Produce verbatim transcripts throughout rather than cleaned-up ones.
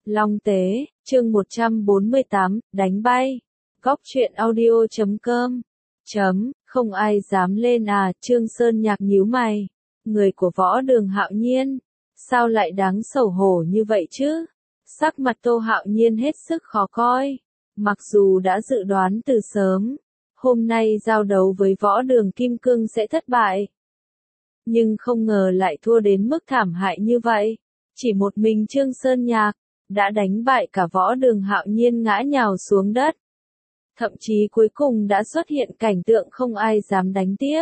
Long Tế, chương một trăm bốn mươi tám, đánh bay. Góc truyện audio chấm com. Chấm, không ai dám lên à, Trương Sơn Nhạc nhíu mày. Người của Võ Đường Hạo Nhiên, sao lại đáng xấu hổ như vậy chứ? Sắc mặt Tô Hạo Nhiên hết sức khó coi. Mặc dù đã dự đoán từ sớm, hôm nay giao đấu với Võ Đường Kim Cương sẽ thất bại. Nhưng không ngờ lại thua đến mức thảm hại như vậy. Chỉ một mình Trương Sơn Nhạc đã đánh bại cả Võ Đường Hạo Nhiên ngã nhào xuống đất. Thậm chí cuối cùng đã xuất hiện cảnh tượng không ai dám đánh tiếp.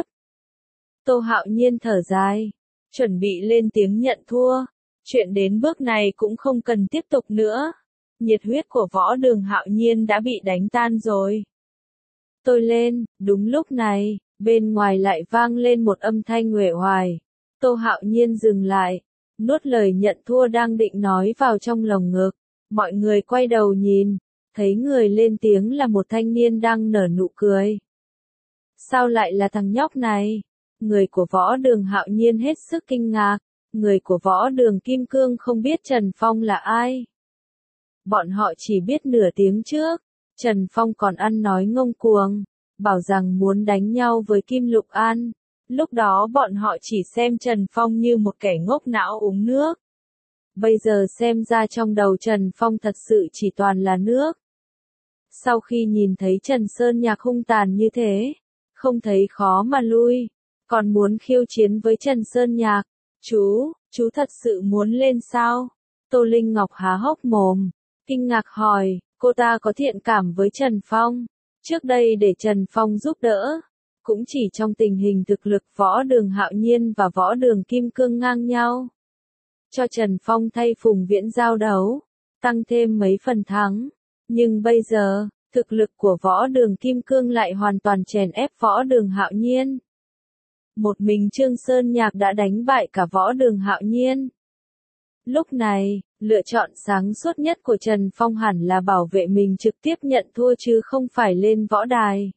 Tô Hạo Nhiên thở dài, chuẩn bị lên tiếng nhận thua. Chuyện đến bước này cũng không cần tiếp tục nữa. Nhiệt huyết của Võ Đường Hạo Nhiên đã bị đánh tan rồi. Tôi lên, đúng lúc này, bên ngoài lại vang lên một âm thanh uể oải. Tô Hạo Nhiên dừng lại, nuốt lời nhận thua đang định nói vào trong lồng ngực. Mọi người quay đầu nhìn, thấy người lên tiếng là một thanh niên đang nở nụ cười. Sao lại là thằng nhóc này? Người của Võ Đường Hạo Nhiên hết sức kinh ngạc. Người của Võ Đường Kim Cương không biết Trần Phong là ai. Bọn họ chỉ biết nửa tiếng trước, Trần Phong còn ăn nói ngông cuồng, bảo rằng muốn đánh nhau với Kim Lục An. Lúc đó bọn họ chỉ xem Trần Phong như một kẻ ngốc não uống nước. Bây giờ xem ra trong đầu Trần Phong thật sự chỉ toàn là nước. Sau khi nhìn thấy Trần Sơn Nhạc hung tàn như thế, không thấy khó mà lui, còn muốn khiêu chiến với Trần Sơn Nhạc. Chú, chú thật sự muốn lên sao? Tô Linh Ngọc há hốc mồm, kinh ngạc hỏi, cô ta có thiện cảm với Trần Phong. Trước đây để Trần Phong giúp đỡ, cũng chỉ trong tình hình thực lực Võ Đường Hạo Nhiên và Võ Đường Kim Cương ngang nhau. Cho Trần Phong thay Phùng Viễn giao đấu, tăng thêm mấy phần thắng. Nhưng bây giờ, thực lực của Võ Đường Kim Cương lại hoàn toàn chèn ép Võ Đường Hạo Nhiên. Một mình Trương Sơn Nhạc đã đánh bại cả Võ Đường Hạo Nhiên. Lúc này, lựa chọn sáng suốt nhất của Trần Phong hẳn là bảo vệ mình trực tiếp nhận thua chứ không phải lên võ đài.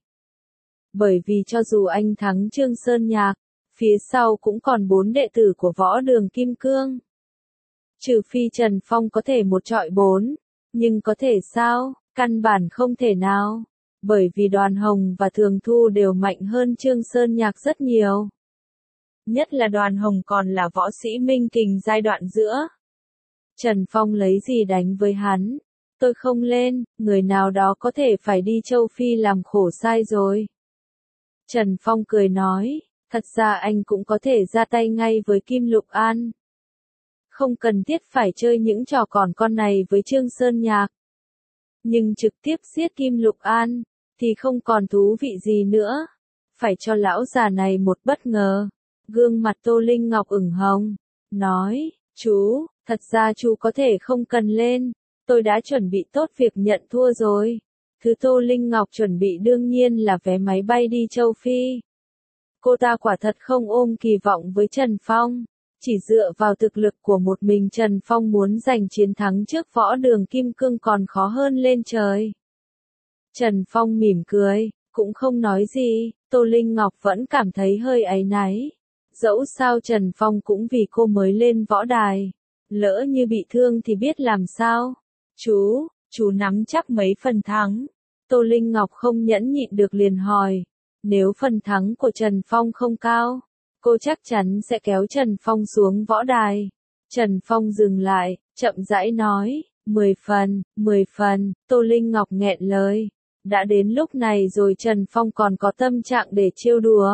Bởi vì cho dù anh thắng Trương Sơn Nhạc, phía sau cũng còn bốn đệ tử của Võ Đường Kim Cương. Trừ phi Trần Phong có thể một trọi bốn, nhưng có thể sao? Căn bản không thể nào. Bởi vì Đoàn Hồng và Thường Thu đều mạnh hơn Trương Sơn Nhạc rất nhiều. Nhất là Đoàn Hồng còn là võ sĩ minh kình giai đoạn giữa. Trần Phong lấy gì đánh với hắn? Tôi không lên, người nào đó có thể phải đi châu Phi làm khổ sai rồi. Trần Phong cười nói, thật ra anh cũng có thể ra tay ngay với Kim Lục An. Không cần thiết phải chơi những trò còn con này với Trương Sơn Nhạc. Nhưng trực tiếp giết Kim Lục An, thì không còn thú vị gì nữa. Phải cho lão già này một bất ngờ. Gương mặt Tô Linh Ngọc ửng hồng, nói, chú, thật ra chú có thể không cần lên, tôi đã chuẩn bị tốt việc nhận thua rồi. Thứ Tô Linh Ngọc chuẩn bị đương nhiên là vé máy bay đi châu Phi. Cô ta quả thật không ôm kỳ vọng với Trần Phong, chỉ dựa vào thực lực của một mình Trần Phong muốn giành chiến thắng trước Võ Đường Kim Cương còn khó hơn lên trời. Trần Phong mỉm cười, cũng không nói gì, Tô Linh Ngọc vẫn cảm thấy hơi áy náy. Dẫu sao Trần Phong cũng vì cô mới lên võ đài. Lỡ như bị thương thì biết làm sao. Chú, chú nắm chắc mấy phần thắng. Tô Linh Ngọc không nhẫn nhịn được liền hỏi. Nếu phần thắng của Trần Phong không cao, cô chắc chắn sẽ kéo Trần Phong xuống võ đài. Trần Phong dừng lại, chậm rãi nói, mười phần, mười phần, Tô Linh Ngọc nghẹn lời. Đã đến lúc này rồi Trần Phong còn có tâm trạng để trêu đùa.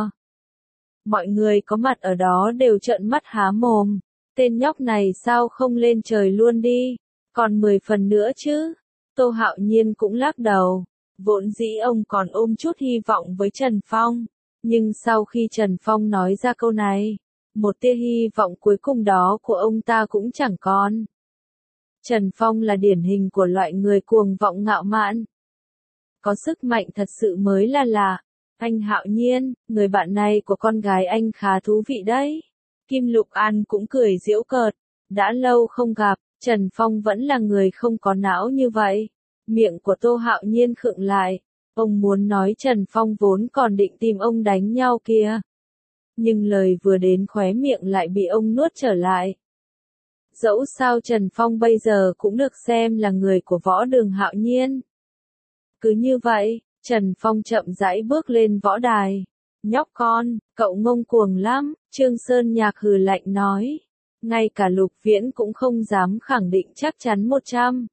Mọi người có mặt ở đó đều trợn mắt há mồm. Tên nhóc này sao không lên trời luôn đi, còn mười phần nữa chứ. Tô Hạo Nhiên cũng lắc đầu. Vốn dĩ ông còn ôm chút hy vọng với Trần Phong. Nhưng sau khi Trần Phong nói ra câu này, một tia hy vọng cuối cùng đó của ông ta cũng chẳng còn. Trần Phong là điển hình của loại người cuồng vọng ngạo mạn. Có sức mạnh thật sự mới là lạ. Anh Hạo Nhiên, người bạn này của con gái anh khá thú vị đấy. Kim Lục An cũng cười giễu cợt. Đã lâu không gặp, Trần Phong vẫn là người không có não như vậy. Miệng của Tô Hạo Nhiên khựng lại. Ông muốn nói Trần Phong vốn còn định tìm ông đánh nhau kìa. Nhưng lời vừa đến khóe miệng lại bị ông nuốt trở lại. Dẫu sao Trần Phong bây giờ cũng được xem là người của Võ Đường Hạo Nhiên. Cứ như vậy, Trần Phong chậm rãi bước lên võ đài. Nhóc con, cậu ngông cuồng lắm, Trương Sơn Nhạc hừ lạnh nói. Ngay cả Lục Viễn cũng không dám khẳng định chắc chắn một trăm.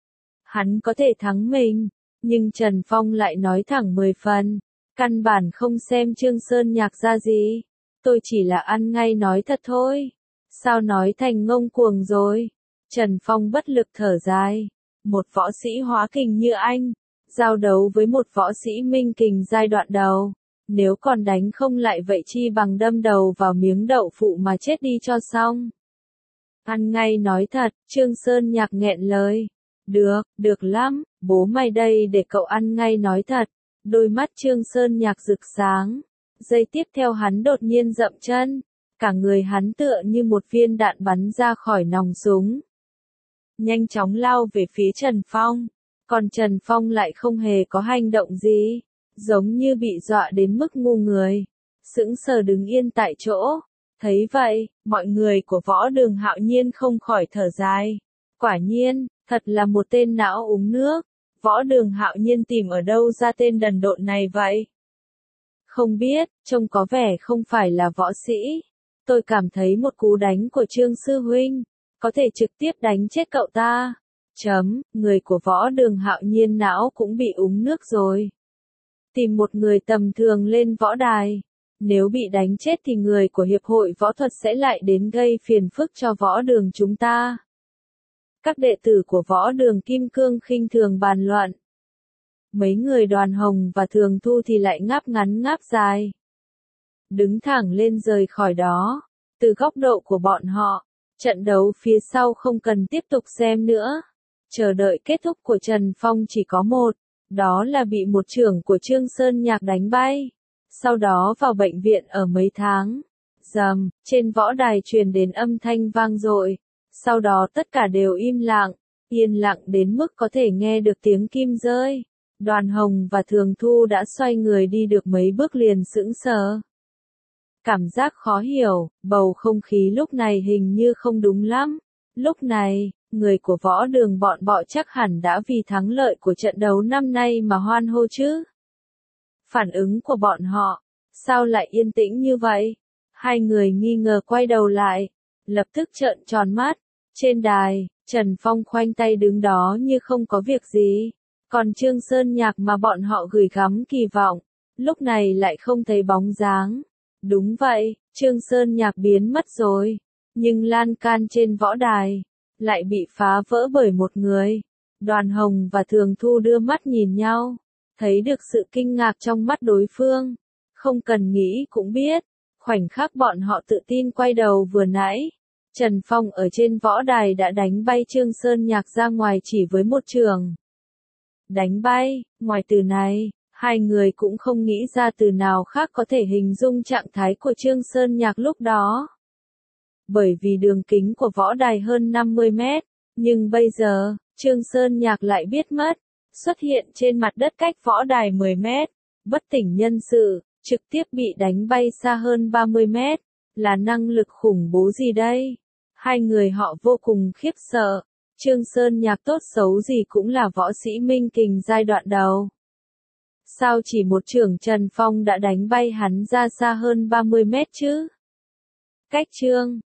Hắn có thể thắng mình, nhưng Trần Phong lại nói thẳng mười phần. Căn bản không xem Trương Sơn Nhạc ra gì. Tôi chỉ là ăn ngay nói thật thôi. Sao nói thành ngông cuồng rồi? Trần Phong bất lực thở dài. Một võ sĩ hóa kình như anh, giao đấu với một võ sĩ minh kình giai đoạn đầu. Nếu còn đánh không lại vậy chi bằng đâm đầu vào miếng đậu phụ mà chết đi cho xong. Ăn ngay nói thật, Trương Sơn Nhạc nghẹn lời. Được, được lắm, bố mày đây để cậu ăn ngay nói thật. Đôi mắt Trương Sơn Nhạc rực sáng. Giây tiếp theo hắn đột nhiên dậm chân. Cả người hắn tựa như một viên đạn bắn ra khỏi nòng súng. Nhanh chóng lao về phía Trần Phong. Còn Trần Phong lại không hề có hành động gì. Giống như bị dọa đến mức ngu người. Sững sờ đứng yên tại chỗ. Thấy vậy, mọi người của Võ Đường Hạo Nhiên không khỏi thở dài. Quả nhiên, thật là một tên não uống nước. Võ Đường Hạo Nhiên tìm ở đâu ra tên đần độn này vậy? Không biết, trông có vẻ không phải là võ sĩ. Tôi cảm thấy một cú đánh của Trương Sư Huynh, có thể trực tiếp đánh chết cậu ta. Chấm, người của Võ Đường Hạo Nhiên não cũng bị uống nước rồi. Tìm một người tầm thường lên võ đài. Nếu bị đánh chết thì người của Hiệp hội Võ thuật sẽ lại đến gây phiền phức cho Võ Đường chúng ta. Các đệ tử của Võ Đường Kim Cương khinh thường bàn luận. Mấy người Đoàn Hồng và Thường Thu thì lại ngáp ngắn ngáp dài. Đứng thẳng lên rời khỏi đó. Từ góc độ của bọn họ, trận đấu phía sau không cần tiếp tục xem nữa. Chờ đợi kết thúc của Trần Phong chỉ có một, đó là bị một trưởng của Trương Sơn Nhạc đánh bay. Sau đó vào bệnh viện ở mấy tháng. Rầm, trên võ đài truyền đến âm thanh vang dội. Sau đó tất cả đều im lặng, yên lặng đến mức có thể nghe được tiếng kim rơi. Đoàn Hồng và Thường Thu đã xoay người đi được mấy bước liền sững sờ. Cảm giác khó hiểu, bầu không khí lúc này hình như không đúng lắm. Lúc này, người của Võ Đường bọn bọ chắc hẳn đã vì thắng lợi của trận đấu năm nay mà hoan hô chứ. Phản ứng của bọn họ, sao lại yên tĩnh như vậy? Hai người nghi ngờ quay đầu lại, lập tức trợn tròn mắt. Trên đài, Trần Phong khoanh tay đứng đó như không có việc gì. Còn Trương Sơn Nhạc mà bọn họ gửi gắm kỳ vọng, lúc này lại không thấy bóng dáng. Đúng vậy, Trương Sơn Nhạc biến mất rồi. Nhưng lan can trên võ đài, lại bị phá vỡ bởi một người. Đoàn Hồng và Thường Thu đưa mắt nhìn nhau, thấy được sự kinh ngạc trong mắt đối phương. Không cần nghĩ cũng biết, khoảnh khắc bọn họ tự tin quay đầu vừa nãy. Trần Phong ở trên võ đài đã đánh bay Trương Sơn Nhạc ra ngoài chỉ với một trường. Đánh bay, ngoài từ này, hai người cũng không nghĩ ra từ nào khác có thể hình dung trạng thái của Trương Sơn Nhạc lúc đó. Bởi vì đường kính của võ đài hơn năm mươi mét, nhưng bây giờ, Trương Sơn Nhạc lại biết mất, xuất hiện trên mặt đất cách võ đài mười mét, bất tỉnh nhân sự, trực tiếp bị đánh bay xa hơn ba mươi mét, là năng lực khủng bố gì đây? Hai người họ vô cùng khiếp sợ. Trương Sơn Nhạc tốt xấu gì cũng là võ sĩ minh kình giai đoạn đầu. Sao chỉ một trưởng Trần Phong đã đánh bay hắn ra xa hơn ba mươi mét chứ? Cách Trương